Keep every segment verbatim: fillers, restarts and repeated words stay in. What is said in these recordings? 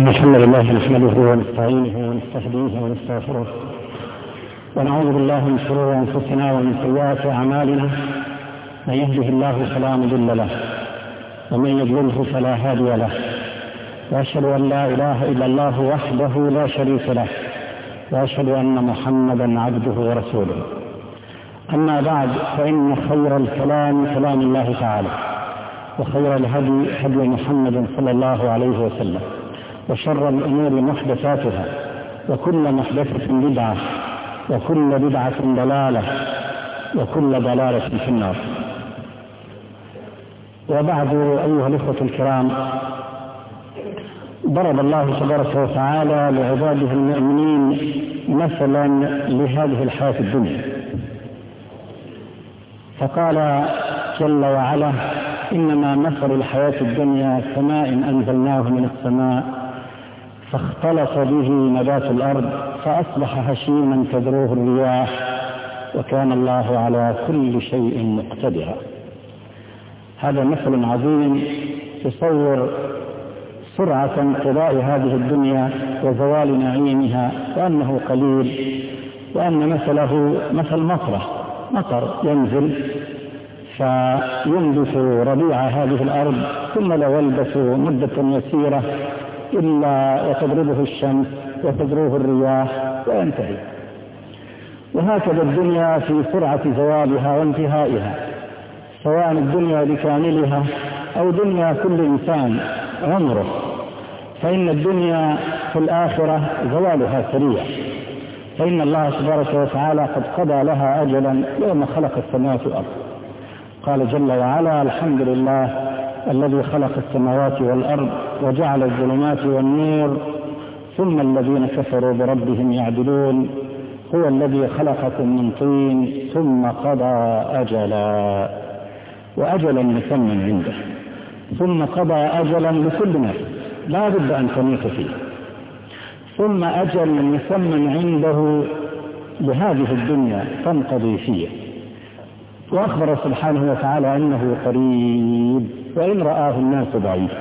الحمد لله نحمده ونستعينه ونستهديه ونستغفره ونعوذ بالله من شرور أنفسنا ومن سيئات أعمالنا. من يهده الله فلا مضل له ومن يضلله فلا هادي له، وأشهد أن لا إله إلا الله وحده لا شريك له، وأشهد أن محمدا عبده ورسوله. أما بعد، فإن خير الكلام كلام الله تعالى، وخير الهدي هدي محمد صلى الله عليه وسلم، وشر الأمور محدثاتها، وكل محدثة بدعة، وكل بدعة ضلالة، وكل ضلالة في النار. وبعد، أيها الإخوة الكرام، ضرب الله تبارك وتعالى لعباده المؤمنين مثلا لهذه الحياة الدنيا، فقال جل وعلا: إنما مثل الحياة الدنيا كماء أنزلناه من السماء فاختلط به نبات الأرض فأصبح هشيما تذروه الرياح وكان الله على كل شيء مقتدرا. هذا مثل عظيم يصور سرعة انقضاء هذه الدنيا وزوال نعيمها، وأنه قليل، وأن مثله مثل مطره مطر ينزل فينبت ربيع هذه الأرض، ثم لا يلبث مدة يسيرة إلا وتضربه الشمس وتذروه الرياح وينتهي. وهكذا الدنيا في سرعة زوالها وانتهائها، سواء الدنيا بكاملها أو دنيا كل إنسان عمره، فإن الدنيا في الآخرة زوالها سريع، فإن الله تبارك وتعالى قد قضى لها أجلا يوم خلق السماوات والأرض. قال جل وعلا: الحمد لله الذي خلق السماوات والأرض وجعل الظلمات والنور ثم الذين كفروا بربهم يعدلون هو الذي خلقكم من طين ثم قضى أجلا، وأجلا مسمى عنده، ثم قضى أجلا لكل نفس لا بد أن تموت فيه، ثم أجل مسمى عنده لهذه الدنيا تنقضي فيه. وأخبر سبحانه وتعالى أنه قريب وإن رآه الناس بعيدا،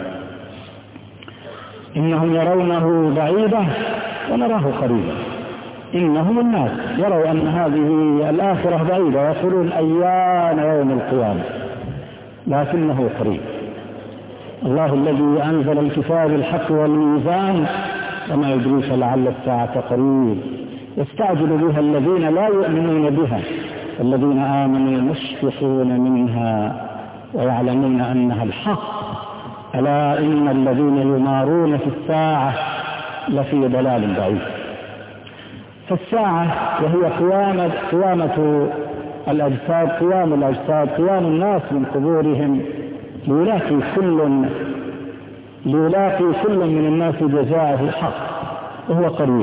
إنهم يرونه بعيدا ونراه قريبا. إنهم الناس يروا أن هذه الآخرة بعيدة ويقولون أيان يوم القيامة، لكنه قريب. الله الذي أنزل الكتاب الحق والميزان وما يدريك لعل الساعة قريب يستعجل بها الذين لا يؤمنون بها الذين آمنوا مشفقون منها ويعلمون أنها الحق ألا إن الذين يمارون في الساعة لفي ضلال بعيد. فالساعة وهي قيامة, قيامة الأجساد، قيام الأجساد، قيام الناس من قبورهم ليلاقي كل ليلاقي كل من الناس جزاءه الحق، وهو قريب،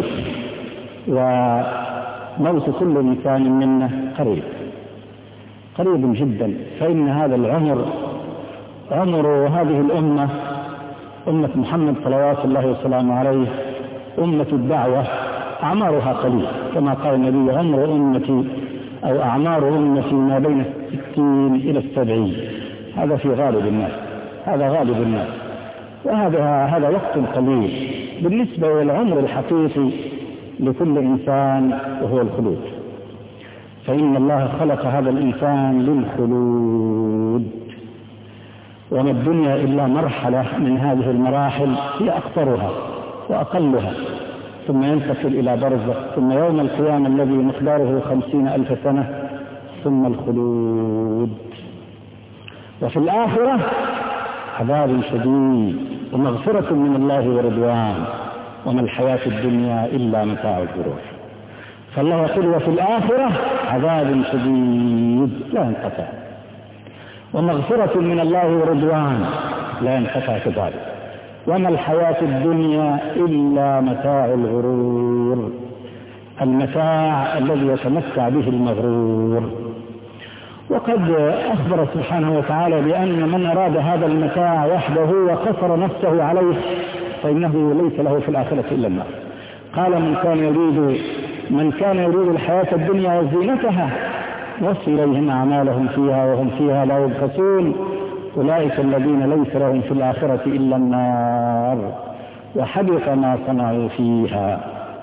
وموت كل إنسان منا قريب قريب جدا. فإن هذا العمر عمر هذه الأمة، أمة محمد صلوات الله وسلامه عليه، أمة الدعوة، أعمارها قليل، كما قال النبي: عمر أمتي أو أعمار أمتي ما بين الستين إلى السبعين. هذا في غالب الناس، هذا غالب الناس، وهذا هذا وقت قليل بالنسبة للعمر الحقيقي لكل إنسان، وهو الخلود. فإن الله خلق هذا الإنسان للخلود، وما الدنيا إلا مرحلة من هذه المراحل هي أقصرها وأقلها، ثم ينتقل إلى برزخ، ثم يوم القيامة الذي مقداره خمسين ألف سنة، ثم الخلود. وفي الآخرة عذاب شديد ومغفرة من الله ورضوان، وما الحياة الدنيا إلا متاع الغرور. فالله يقول: وفي الآخرة عذاب شديد لا ينقطع، ومغفرة من الله ورضوان لا ينقطع كذلك، وما الحياة الدنيا إلا متاع الغرور، المتاع الذي يتمتع به المغرور. وقد أخبر سبحانه وتعالى بأن من أراد هذا المتاع وحده وقصر نفسه عليه فإنه ليس له في الآخرة إلا النار. قال: من كان يريد من كان يريد الحياة الدنيا وزينتها نوفي إليهم أعمالهم فيها وهم فيها لا يبخسون أولئك الذين ليس لهم في الآخرة إلا النار وحبط ما صنعوا فيها.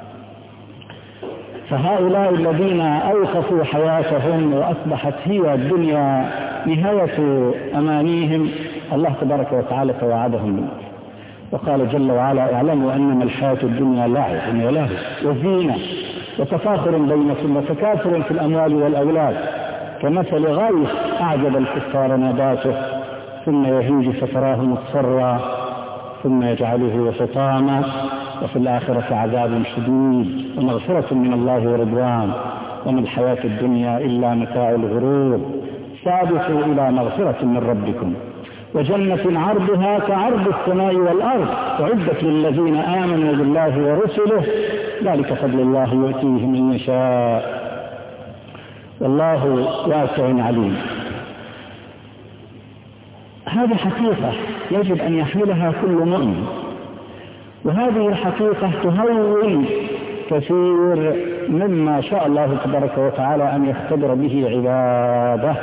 فهؤلاء الذين أوقفوا حياتهم وأصبحت هي الدنيا نهاية أمانيهم، الله تبارك وتعالى توعدهم منه وقال جل وعلا: اعلموا أنما الحياة الدنيا لعب ولهو وزينة وتفاخر بينكم وتكاثر في الأموال والأولاد كمثل غيث أعجب الكفار نباته ثم يهيج فتراه مصفرا ثم يجعله حطاما وفي الآخرة عذاب شديد ومغفرة من الله ورضوان وما الحياة الدنيا إلا متاع الغرور. سابقوا إلى مغفرة من ربكم وجنة عرضها كعرض السماء والأرض أعدت للذين آمنوا بالله ورسله ذلك فضل الله يؤتيه من يشاء والله واسع عليم. هذه حقيقة يجب أن يحملها كل مؤمن، وهذه الحقيقة تهون كثير مما شاء الله تبارك وتعالى أن يختبر به عباده،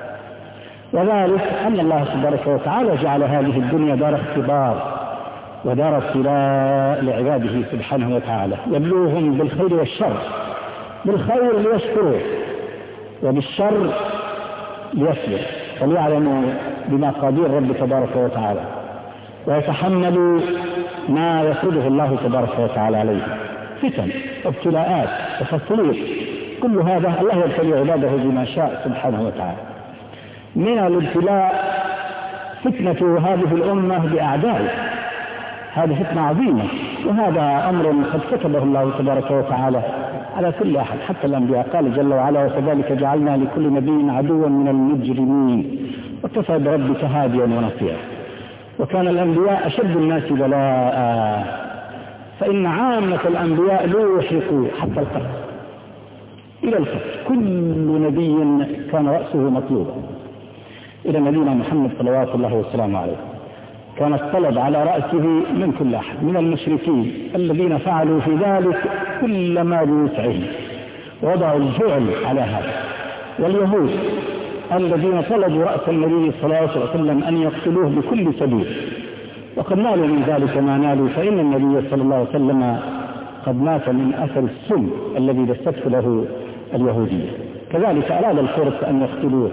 وذلك أن الله تبارك وتعالى جعل هذه الدنيا دار اختبار ودار ابتلاء لعباده سبحانه وتعالى، يبلوهم بالخير والشر، بالخير ليشكروا وبالشر ليصبر وليعلموا بمقادير رب تبارك وتعالى ويتحملوا ما يفرضه الله تبارك وتعالى عليه، فتن وابتلاءات وتسليط، كل هذا الله يبتلي عباده بما شاء سبحانه وتعالى. من الابتلاء فتنة هذه الأمة بأعدائه، هذه فتنة عظيمة، وهذا أمر قد كتبه الله تبارك وتعالى على كل أحد حتى الأنبياء. قال جل وعلا: وكذلك جعلنا لكل نبي عدوا من المجرمين وكفى بربك هاديا ونصيرا. وكان الأنبياء أشد الناس بلاء، فإن عامة الأنبياء لوحقوا حتى القتل إلى القتل، كل نبي كان رأسه مطلوبا. إلى نبينا محمد صلوات الله وسلامه عليه كان الطلب على رأسه من كل أحد، من المشركين الذين فعلوا في ذلك كل ما بوسعهم وضعوا الجعل على هذا، واليهود الذين طلبوا رأس النبي صلى الله عليه وسلم أن يقتلوه بكل سبيل، وقد نالوا من ذلك ما نالوا، فإن النبي صلى الله عليه وسلم قد مات من أثر السم الذي دسته له اليهودية. كذلك أراد الفرس أن يقتلوه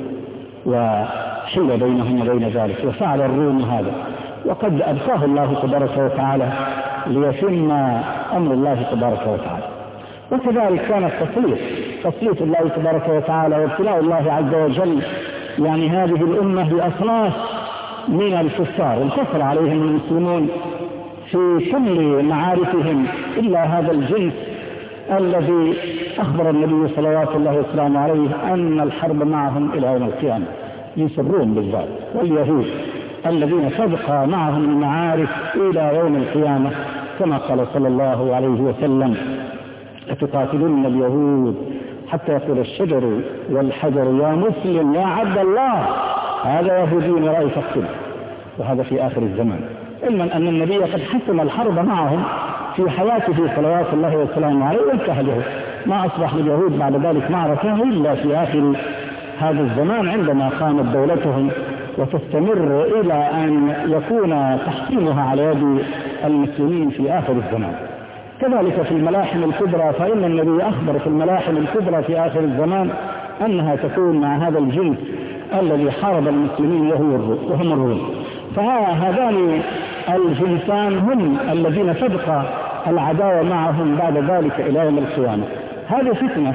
وحيل بينهم وبين ذلك، وفعل الروم هذا، وقد أبقاه الله تبارك وتعالى ليتم أمر الله تبارك وتعالى. وكذلك كان التسليط تسليط الله تبارك وتعالى وابتلاء الله عز وجل يعني هذه الأمة بأصناف من الكفار انتصر عليهم المسلمون في كل معاركهم إلا هذا الجنس الذي أخبر النبي صلوات الله وسلامه عليه أن الحرب معهم إلى يوم القيامة، جنس الروم بالذات واليهود الذين تبقى معهم المعارك إلى يوم القيامة، كما قال صلى الله عليه وسلم: أتقاتلون اليهود حتى يقول الشجر والحجر يا مسلم يا عبد الله هذا يهودي رأي فاقتله. وهذا في آخر الزمان، علما أن النبي قد حسم الحرب معهم في حياته صلوات الله وسلامه عليه وانتهجه، ما أصبح لليهود بعد ذلك معركة إلا في آخر هذا الزمان عندما قامت دولتهم وتستمر إلى أن يكون تحكيمها على يد المسلمين في آخر الزمان. كذلك في الملاحم الكبرى، فإن النبي أخبر في الملاحم الكبرى في آخر الزمان أنها تكون مع هذا الجنس الذي حارب المسلمين وهم الروم. فهذان الجنسان هم الذين تبقى العداوة معهم بعد ذلك إلى يوم القيامة. هذه فتنة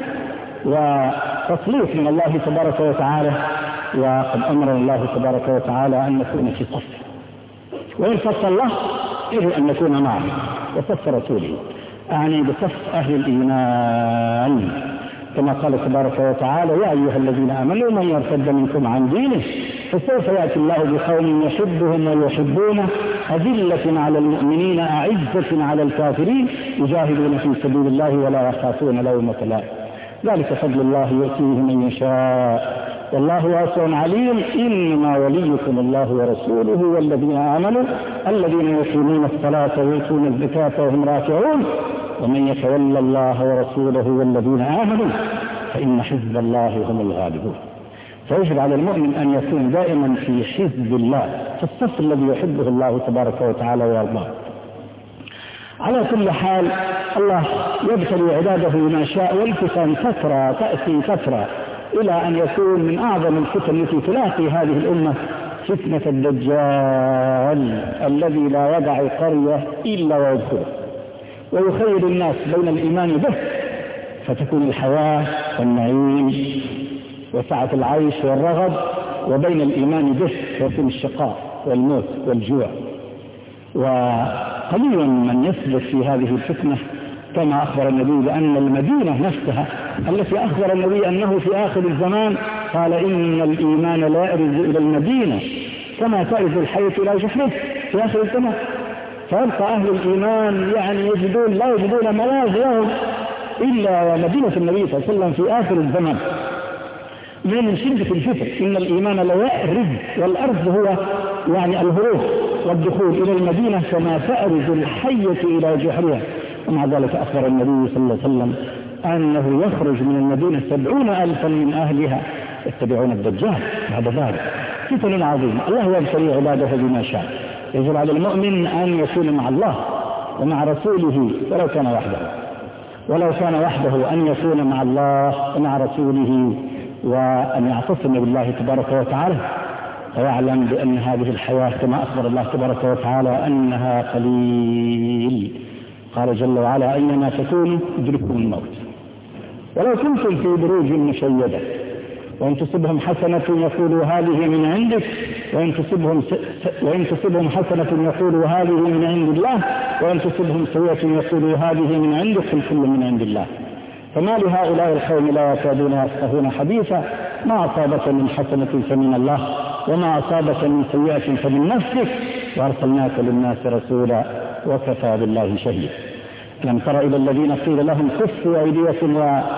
وتسليط من الله تبارك وتعالى، وقد أمر الله تبارك وتعالى أن نكون في صف، وإن صف الله يجب أن نكون معه وصف رسوله، أعني بصف أهل الإيمان، كما قال تبارك وتعالى: يا أيها الذين آمنوا من يرتد منكم عن دينه فسوف يأتي الله بقوم يحبهم ويحبونه أذلة على المؤمنين أعزة على الكافرين يجاهدون في سبيل الله ولا يخافون لومة لائم ذلك فضل الله يؤتيه من يشاء والله واسع عليم. إنما وليكم الله ورسوله والذين آمنوا الذين يقيمون الصلاة ويؤتون الزكاة وهم راكعون ومن يتولى الله ورسوله والذين آمنوا فإن حزب الله هم الغالبون. فيجب على المؤمن أن يكون دائما في حزب الله، في الصف الذي يحبه الله تبارك وتعالى ويرضاه. على كل حال الله يبتلي عباده بما شاء، والفتن كثرة تأتي كثرة إلى أن يكون من أعظم الفتن التي تلاقي هذه الأمة فتنة الدجال الذي لا يدع قرية إلا ويدخله ويخير الناس بين الإيمان به، فتكون الحياة والنعيم وسعة العيش والرغد، وبين الإيمان به فيكون الشقاء والموت والجوع. وقليل من يثبت في هذه الفتنة، كما أخبر النبي بأن المدينة نفسها التي أخبر النبي أنه في آخر الزمان قال إن الإيمان لا يرد إلى المدينة كما ترد الحية إلى جحره في آخر الزمان، فيبقى أهل الإيمان يعني يجدون لا يجدون ملاذ لهم إلا مدينة النبي صلى الله عليه وسلم في آخر الزمان من شدة الفتن. إن الإيمان لا يرد، والأرض هو يعني الهروب والدخول إلى المدينة كما تأرز الحية إلى جحرها. ومع ذلك أخبر النبي صلى الله عليه وسلم أنه يخرج من المدينة سبعون ألفا من أهلها يتبعون الدجال. بعد ذلك فتن عظيمة. الله يبتلي عباده بما شاء. يجب على المؤمن أن يكون مع الله ومع رسوله ولو كان وحده، ولو كان وحده أن يكون مع الله ومع رسوله، وأن يعتصم بالله تبارك وتعالى، ويعلم بأن هذه الحياة كما أخبر الله تبارك وتعالى أنها قليل. قال جل وعلا أينما تكونوا يدرككم الموت ولو كنتم في بروج مشيدة وإن تصبهم حسنة يقولوا هذه من عندك وإن تصبهم, س... وإن تصبهم حسنة يقولوا هذه من عند الله وإن تصبهم سيئة يقولوا هذه من عندك كل من عند الله. فما لهؤلاء القوم لا يكادون يفقهون حديثا ما أصابك من حسنة فمن الله وما أصابك من سيئة فمن نفسك وأرسلناك للناس رسولا وكفى بالله شهيدا. لم تر إلى الذين قيل لهم كفوا أيديكم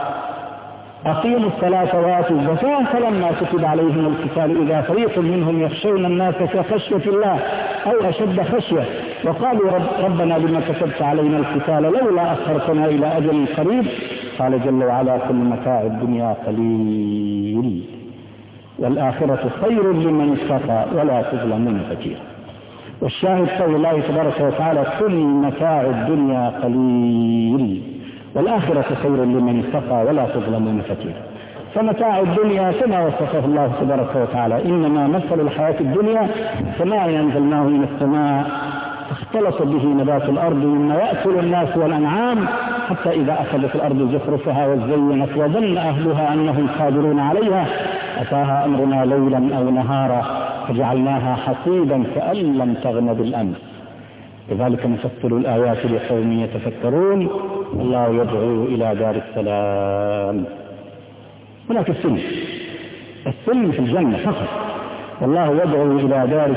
وأقيموا الصلاة وآتوا الزكاة فلما كتب عليهم القتال إذا فريق منهم يخشون الناس كخشية الله أو أشد خشية وقالوا رب ربنا لما كتبت علينا القتال لولا أخرتنا إلى أجل قريب. قال جل وعلا كل متاع الدنيا قليل والآخرة خير لمن اتقى ولا تظلمون فتيلا. والشاهد قول الله تبارك وتعالى كل متاع الدنيا قليل والآخرة خير لمن اتقى ولا تظلمون فتيلا. فمتاع الدنيا كما وصفه الله تبارك وتعالى إنما مثل الحياة الدنيا كماء أنزلناه من السماء اختلط به نبات الأرض مما يأكل الناس والأنعام حتى إذا أخذت الأرض زخرفها وزينت وظن أهلها أنهم قادرون عليها أتاها أمرنا ليلا أو نهارا فجعلناها حصيدا كأن لم تغن بالأمس. لذلك نفصل الآيات لقوم يتفكرون الله يدعو إلى دار السلام. هناك السلم السلم في الجنة فقط، والله يدعو إلى دار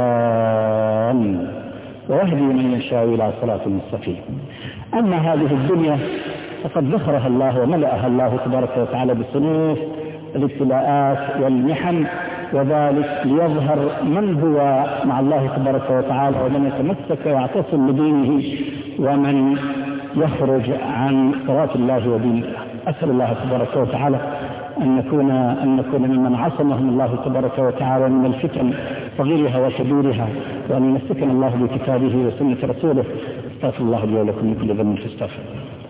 السلام ويهدي من يشاء إلى صراط مستقيم. أما هذه الدنيا فقد ذخرها الله وملأها الله تبارك وتعالى بالصنوف الابتلاءات والمحن، وذلك ليظهر من هو مع الله تبارك وتعالى ومن يتمسك ويعتصم بدينه ومن يخرج عن صراط الله ودين الله. أسأل الله تبارك وتعالى أن نكون أن نكون ممن عصمهم الله تبارك وتعالى من الفتن صغيرها وكبيرها، وأن يمسكنا الله بكتابه وسنة رسوله. استغفر الله لي ولكم من كل ذنب فاستغفروه.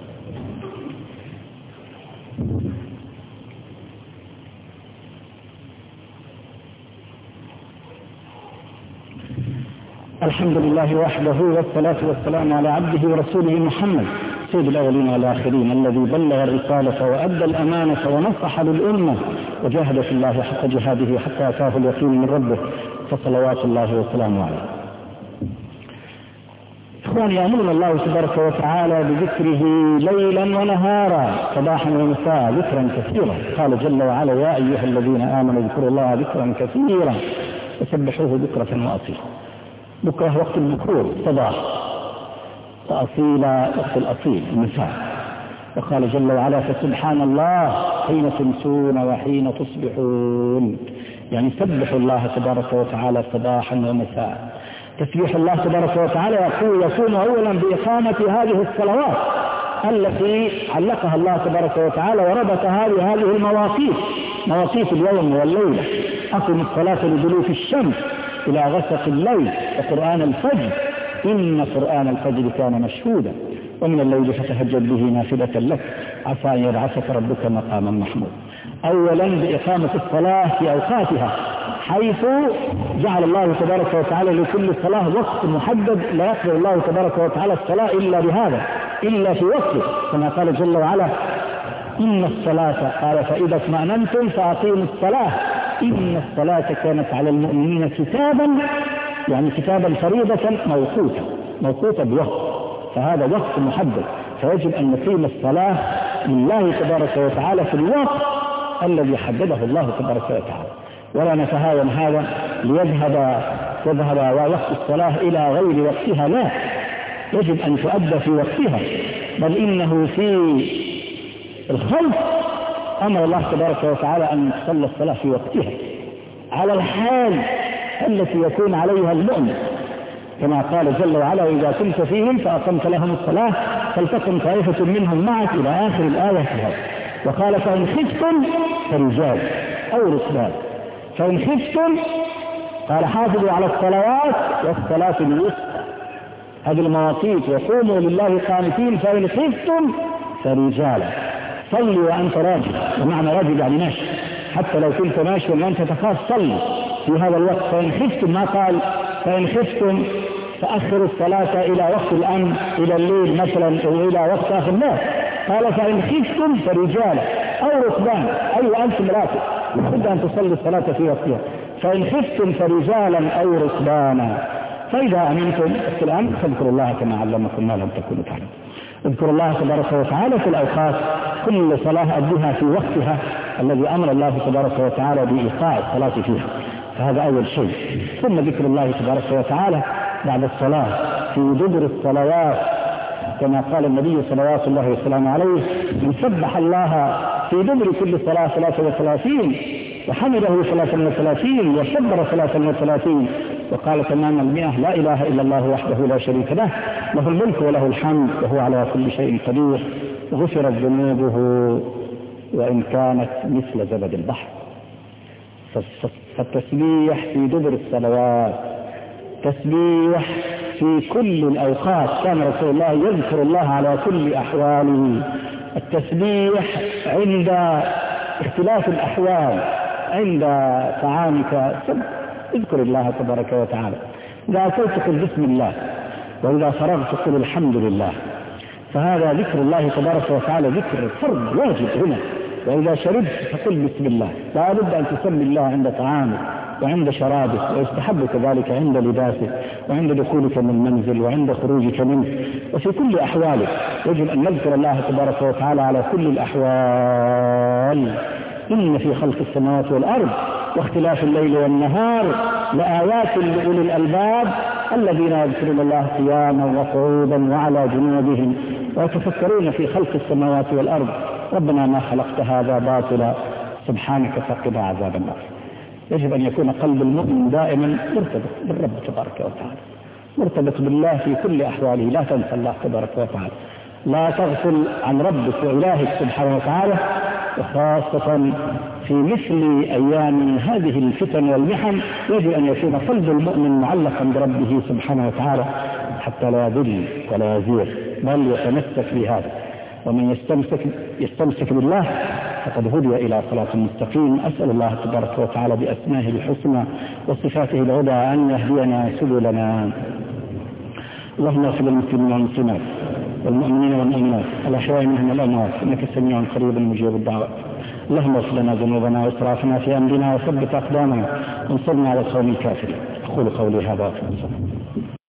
الحمد لله وحده والصلاة والسلام على عبده ورسوله محمد سيد الأولين والآخرين الذي بلغ الرسالة وأدى الأمانة ونصح للأمة وجاهد في الله حق جهاده حتى أتاه اليقين من ربه فصلوات الله وسلامه عليه. إخواني يأمرنا الله تبارك وتعالى بذكره ليلا ونهارا صباحا ومساء ذكرا كثيرا. قال جل وعلا يا أيها الذين آمنوا اذكروا الله ذكرا كثيرا وسبحوه بكرة وأصيلا. بكرة وقت البكور صباح، وأصيل وقت الأصيل المساء. وقال جل وعلا فسبحان الله حين تمسون وحين تصبحون، يعني سبحوا الله تبارك وتعالى صباحا ومساء. تسبيح الله تبارك وتعالى يقول يكون أولا بإقامة هذه الصلوات التي علقها الله تبارك وتعالى وربط هذه هذه المواقيت، مواقيت اليوم والليلة. أقم الصلاة لدلوك الشمس إلى غسق الليل وقرآن الفجر إن قرآن الفجر كان مشهودا ومن الليل فتهجد به نافلة لك عسى أن يبعثك ربك مقاما محمود. أولا بإقامة الصلاة في أوقاتها، حيث جعل الله تبارك وتعالى لكل صلاة وقت محدد، لا يقبل الله تبارك وتعالى الصلاة إلا بهذا، إلا في وقته، كما قال جل وعلا إن الصلاة، قال فإذا اطمأننتم فأقيموا الصلاة إن الصلاة كانت على المؤمنين كتابا، يعني كتابا فريضة موقوتا موقوتا بوقت، فهذا وقت محدد، فيجب أن نقيم الصلاة لله تبارك وتعالى في الوقت الذي حدده الله تبارك وتعالى، ولا نتهاون هذا ليذهب تذهب وقت الصلاة إلى غير وقتها، لا، يجب أن تؤدى في وقتها، بل إنه في الخلق أمر الله تبارك وتعالى أن تصلى الصلاة في وقتها على الحال التي يكون عليها المؤمن، كما قال جل وعلا إذا كنت فيهم فأقمت لهم الصلاة فلتقم طائفة منهم معك إلى آخر الآية. وقال فإن خفتم فرجال أو ركبان، فإن خفتم قال حافظوا على الصلوات والصلاة الوسطى، هذه المواقيت، وقوموا لله قانتين، فإن خفتم فرجالا، صلي وأنت راجل، ومعنى راجل يعني ماشي، حتى لو كنت ماشي وأنت تخاف صلي في هذا الوقت. فإن خفتم، ما قال فإن خفتم فأخروا الصلاة إلى وقت الأمن إلى الليل مثلا أو إلى وقت آخر، لا، قال فإن خفتم فرجالا أو ركبان، أي أيوة أنتم راكب لابد أن تصلي الصلاة في وقتها، فإن خفتم فرجالا أو ركبانا، فإذا أمنتم في الأمن فاذكروا الله كما علمكم ما لم تكونوا تعلمون. اذكروا الله تبارك وتعالى في الأوقات، كل صلاة أدها في وقتها الذي أمر الله تبارك وتعالى بإيقاع الصلاة فيها، فهذا أول شيء. ثم ذكر الله تبارك وتعالى بعد الصلاة في دبر الصلوات، كما قال النبي صلوات الله وسلامه عليه من سبح الله في دبر كل صلاة ثلاثة وثلاثين وحمده ثلاثة وثلاثين وكبر ثلاثة وثلاثين وقال تمام المئة لا إله إلا الله وحده لا شريك له له الملك وله الحمد وهو على كل شيء قدير غفرت ذنوبه وإن كانت مثل زبد البحر. فالتسبيح في دبر الصلوات، تسبيح في كل الأوقات، كان رسول الله يذكر الله على كل أحواله. التسبيح عند اختلاف الأحوال، عند طعامك اذكر الله تبارك وتعالى، إذا أكلت قل بسم الله، وإذا فرغت قل الحمد لله، فهذا ذكر الله تبارك وتعالى ذكر فرض واجب هنا. وإذا شربت فقل بسم الله، لا بد أن تسمي الله عند طعامك وعند شرابك، ويستحب كذلك عند لباسك وعند دخولك من المنزل وعند خروجك منه، وفي كل أحوالك يجب أن نذكر الله تبارك وتعالى على كل الأحوال. إن في خلق السماوات والأرض واختلاف الليل والنهار لآيات لأولي الألباب الذين يذكرون الله قياما وقعودا وعلى جنوبهم ويتفكرون في خلق السماوات والأرض ربنا ما خلقت هذا باطلا سبحانك فقنا عذاب النار. يجب أن يكون قلب المؤمن دائما مرتبط بالرب تبارك وتعالى، مرتبط بالله في كل أحواله، لا تنسى الله تبارك وتعالى، لا تغفل عن ربك وإلهك سبحانه وتعالى، وخاصة في مثل أيام هذه الفتن والمحن يجب أن يكون قلب المؤمن معلقا بربه سبحانه وتعالى حتى لا يضل ولا يزيغ، بل يتمسك بهذا. ومن يستمسك, يستمسك بالله فقد هدي إلى صراط مستقيم. أسأل الله تبارك وتعالى بأسمائه الحسنى وصفاته العلى أن يهدينا سبلنا. اللهم اغفر للمسلمين والمسلمات والمؤمنين والمؤمنات الأحياء منهم والأموات إنك سميع قريب مجيب الدعوات. اللهم اغفر لنا ذنوبنا وإسرافنا في أمرنا وثبت أقدامنا وانصرنا على القوم الكافرين. أقول قولي هذا.